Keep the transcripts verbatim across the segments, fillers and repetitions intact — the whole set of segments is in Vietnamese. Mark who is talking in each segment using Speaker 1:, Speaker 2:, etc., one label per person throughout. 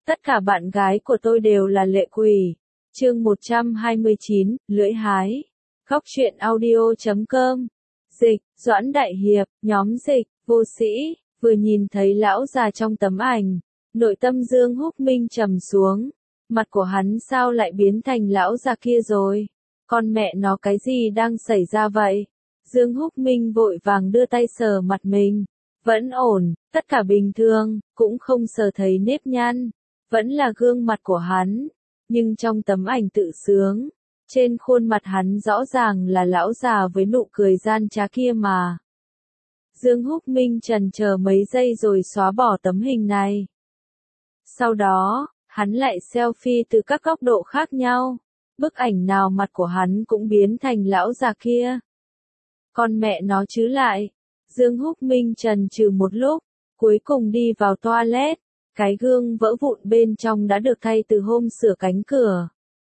Speaker 1: tất cả bạn gái của tôi đều là lệ quỷ. Chương một trăm hai mươi chín, lưỡi hái. Góc truyện audio chấm com. Dịch, Doãn Đại Hiệp, nhóm dịch, vô sĩ, vừa nhìn thấy lão già trong tấm ảnh, nội tâm Dương Húc Minh trầm xuống. Mặt của hắn sao lại biến thành lão già kia rồi? Con mẹ nó, cái gì đang xảy ra vậy? Dương Húc Minh vội vàng đưa tay sờ mặt mình. Vẫn ổn, tất cả bình thường, cũng không sờ thấy nếp nhăn. Vẫn là gương mặt của hắn. Nhưng trong tấm ảnh tự sướng, trên khuôn mặt hắn rõ ràng là lão già với nụ cười gian trá kia mà. Dương Húc Minh chần chờ mấy giây rồi xóa bỏ tấm hình này. Sau đó, hắn lại selfie từ các góc độ khác nhau. Bức ảnh nào mặt của hắn cũng biến thành lão già kia. Con mẹ nó chứ lại. Dương Húc Minh chần chừ một lúc, cuối cùng đi vào toilet. Cái gương vỡ vụn bên trong đã được thay từ hôm sửa cánh cửa.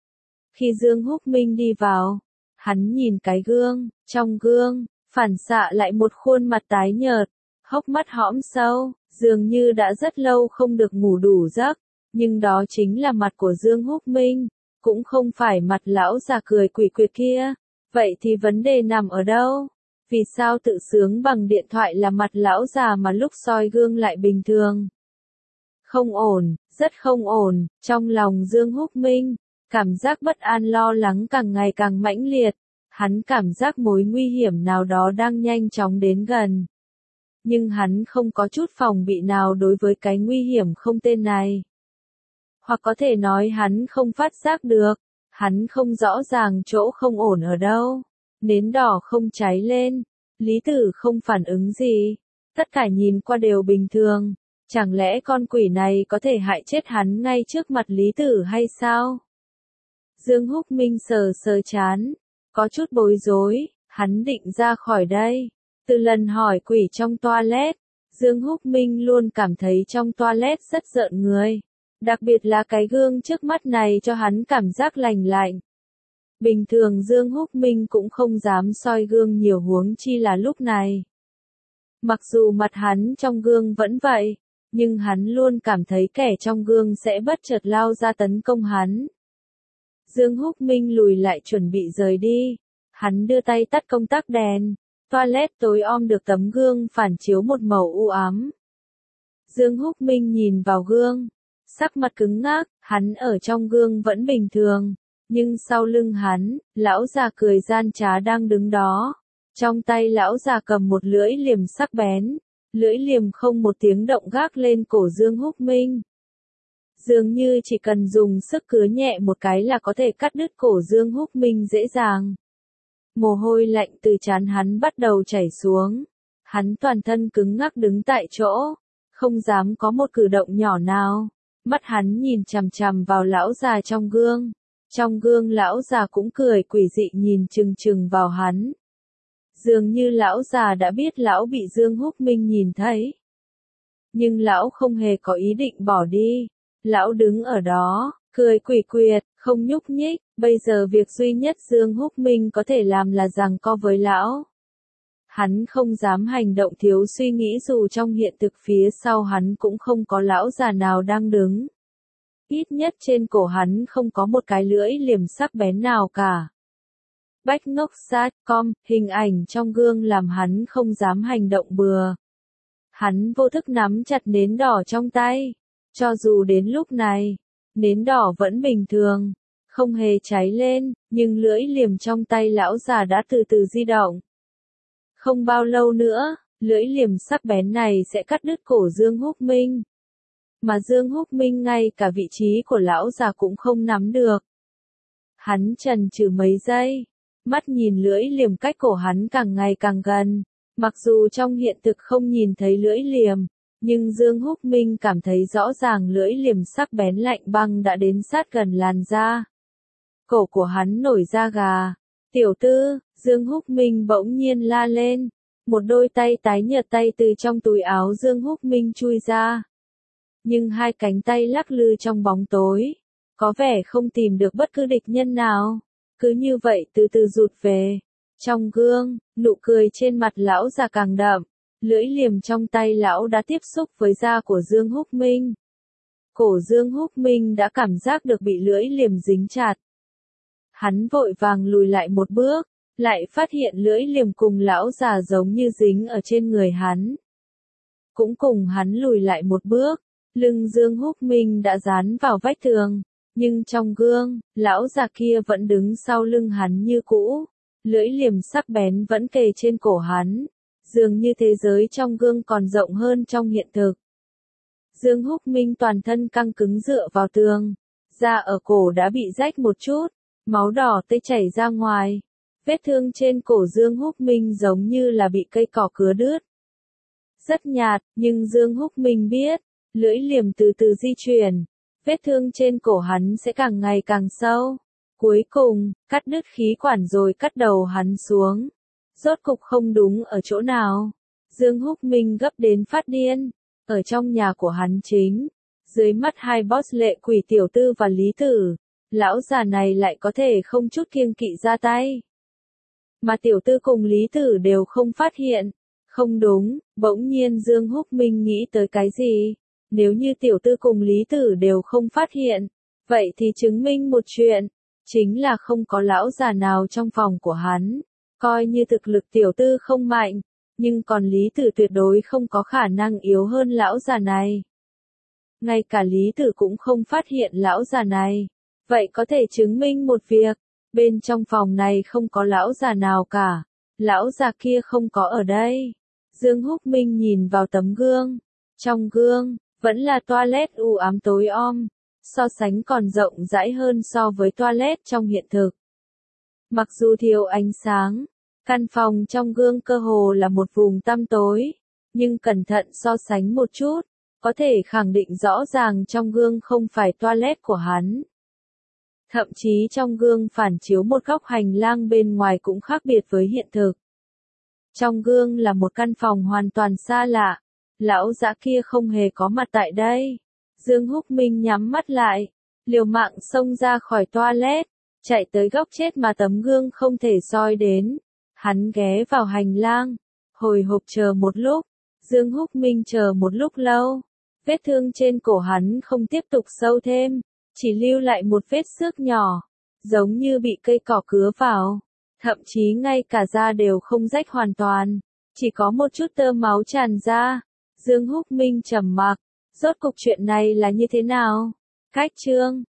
Speaker 1: Khi Dương Húc Minh đi vào, hắn nhìn cái gương, trong gương, phản xạ lại một khuôn mặt tái nhợt, hốc mắt hõm sâu, dường như đã rất lâu không được ngủ đủ giấc, nhưng đó chính là mặt của Dương Húc Minh, cũng không phải mặt lão già cười quỷ quyệt kia. Vậy thì vấn đề nằm ở đâu? Vì sao tự sướng bằng điện thoại là mặt lão già mà lúc soi gương lại bình thường? Không ổn, rất không ổn, trong lòng Dương Húc Minh, cảm giác bất an lo lắng càng ngày càng mãnh liệt, hắn cảm giác mối nguy hiểm nào đó đang nhanh chóng đến gần. Nhưng hắn không có chút phòng bị nào đối với cái nguy hiểm không tên này. Hoặc có thể nói hắn không phát giác được, hắn không rõ ràng chỗ không ổn ở đâu. Nến đỏ không cháy lên, Lý Tử không phản ứng gì, tất cả nhìn qua đều bình thường. Chẳng lẽ con quỷ này có thể hại chết hắn ngay trước mặt Lý Tử hay sao? Dương Húc Minh sờ sờ chán, có chút bối rối, hắn định ra khỏi đây. Từ lần hỏi quỷ trong toilet, Dương Húc Minh luôn cảm thấy trong toilet rất rợn người. Đặc biệt là cái gương trước mắt này cho hắn cảm giác lành lạnh. Bình thường Dương Húc Minh cũng không dám soi gương nhiều, huống chi là lúc này. Mặc dù mặt hắn trong gương vẫn vậy, nhưng hắn luôn cảm thấy kẻ trong gương sẽ bất chợt lao ra tấn công hắn. Dương Húc Minh lùi lại chuẩn bị rời đi. Hắn đưa tay tắt công tắc đèn. Toilet tối om được tấm gương phản chiếu một màu u ám. Dương Húc Minh nhìn vào gương. Sắc mặt cứng ngắc, hắn ở trong gương vẫn bình thường. Nhưng sau lưng hắn, lão già cười gian trá đang đứng đó. Trong tay lão già cầm một lưỡi liềm sắc bén. Lưỡi liềm không một tiếng động gác lên cổ Dương Húc Minh. Dường như chỉ cần dùng sức cứa nhẹ một cái là có thể cắt đứt cổ Dương Húc Minh dễ dàng. Mồ hôi lạnh từ trán hắn bắt đầu chảy xuống. Hắn toàn thân cứng ngắc đứng tại chỗ, không dám có một cử động nhỏ nào. Mắt hắn nhìn chằm chằm vào lão già trong gương. Trong gương lão già cũng cười quỷ dị nhìn chừng chừng vào hắn. Dường như lão già đã biết lão bị Dương Húc Minh nhìn thấy. Nhưng lão không hề có ý định bỏ đi. Lão đứng ở đó, cười quỷ quyệt, không nhúc nhích. Bây giờ việc duy nhất Dương Húc Minh có thể làm là giằng co với lão. Hắn không dám hành động thiếu suy nghĩ dù trong hiện thực phía sau hắn cũng không có lão già nào đang đứng. Ít nhất trên cổ hắn không có một cái lưỡi liềm sắc bén nào cả. Bách ngốc sát com, hình ảnh trong gương làm hắn không dám hành động bừa. Hắn vô thức nắm chặt nến đỏ trong tay. Cho dù đến lúc này, nến đỏ vẫn bình thường, không hề cháy lên, nhưng lưỡi liềm trong tay lão già đã từ từ di động. Không bao lâu nữa, lưỡi liềm sắc bén này sẽ cắt đứt cổ Dương Húc Minh. Mà Dương Húc Minh ngay cả vị trí của lão già cũng không nắm được. Hắn chần chừ mấy giây, mắt nhìn lưỡi liềm cách cổ hắn càng ngày càng gần. Mặc dù trong hiện thực không nhìn thấy lưỡi liềm, nhưng Dương Húc Minh cảm thấy rõ ràng lưỡi liềm sắc bén lạnh băng đã đến sát gần làn da. Cổ của hắn nổi da gà. Tiểu tư, Dương Húc Minh bỗng nhiên la lên. Một đôi tay tái nhợt tay từ trong túi áo Dương Húc Minh chui ra. Nhưng hai cánh tay lắc lư trong bóng tối. Có vẻ không tìm được bất cứ địch nhân nào. Cứ như vậy từ từ rụt về. Trong gương, nụ cười trên mặt lão già càng đậm. Lưỡi liềm trong tay lão đã tiếp xúc với da của Dương Húc Minh. cổ Dương Húc Minh đã cảm giác được bị lưỡi liềm dính chặt. Hắn vội vàng lùi lại một bước, lại phát hiện lưỡi liềm cùng lão già giống như dính ở trên người hắn. Cũng cùng hắn lùi lại một bước, lưng Dương Húc Minh đã dán vào vách tường, nhưng trong gương, lão già kia vẫn đứng sau lưng hắn như cũ, lưỡi liềm sắc bén vẫn kề trên cổ hắn, dường như thế giới trong gương còn rộng hơn trong hiện thực. Dương Húc Minh toàn thân căng cứng dựa vào tường, da ở cổ đã bị rách một chút, máu đỏ tươi chảy ra ngoài. Vết thương trên cổ Dương Húc Minh giống như là bị cây cỏ cứa đứt. Rất nhạt, nhưng Dương Húc Minh biết, lưỡi liềm từ từ di chuyển, vết thương trên cổ hắn sẽ càng ngày càng sâu. Cuối cùng, cắt đứt khí quản rồi cắt đầu hắn xuống. Rốt cục không đúng ở chỗ nào. Dương Húc Minh gấp đến phát điên. Ở trong nhà của hắn chính, dưới mắt hai boss lệ quỷ tiểu tư và Lý Tử, lão già này lại có thể không chút kiêng kỵ ra tay. Mà tiểu tư cùng Lý Tử đều không phát hiện. Không đúng, bỗng nhiên Dương Húc Minh nghĩ tới cái gì? Nếu như tiểu tư cùng Lý Tử đều không phát hiện, vậy thì chứng minh một chuyện, chính là không có lão già nào trong phòng của hắn. Coi như thực lực tiểu tư không mạnh, nhưng còn Lý Tử tuyệt đối không có khả năng yếu hơn lão già này. Ngay cả Lý Tử cũng không phát hiện lão già này. Vậy có thể chứng minh một việc, bên trong phòng này không có lão già nào cả. Lão già kia không có ở đây. Dương Húc Minh nhìn vào tấm gương. Trong gương, vẫn là toilet u ám tối om, so sánh còn rộng rãi hơn so với toilet trong hiện thực. Mặc dù thiếu ánh sáng, căn phòng trong gương cơ hồ là một vùng tăm tối, nhưng cẩn thận so sánh một chút, có thể khẳng định rõ ràng trong gương không phải toilet của hắn. Thậm chí trong gương phản chiếu một góc hành lang bên ngoài cũng khác biệt với hiện thực. Trong gương là một căn phòng hoàn toàn xa lạ. Lão dã kia không hề có mặt tại đây. Dương Húc Minh nhắm mắt lại, liều mạng xông ra khỏi toilet, chạy tới góc chết mà tấm gương không thể soi đến. Hắn ghé vào hành lang, hồi hộp chờ một lúc. Dương Húc Minh chờ một lúc lâu. Vết thương trên cổ hắn không tiếp tục sâu thêm, chỉ lưu lại một vết xước nhỏ, giống như bị cây cỏ cứa vào. Thậm chí ngay cả da đều không rách hoàn toàn, chỉ có một chút tơ máu tràn ra. Dương Húc Minh trầm mặc, rốt cục chuyện này là như thế nào? Cách chương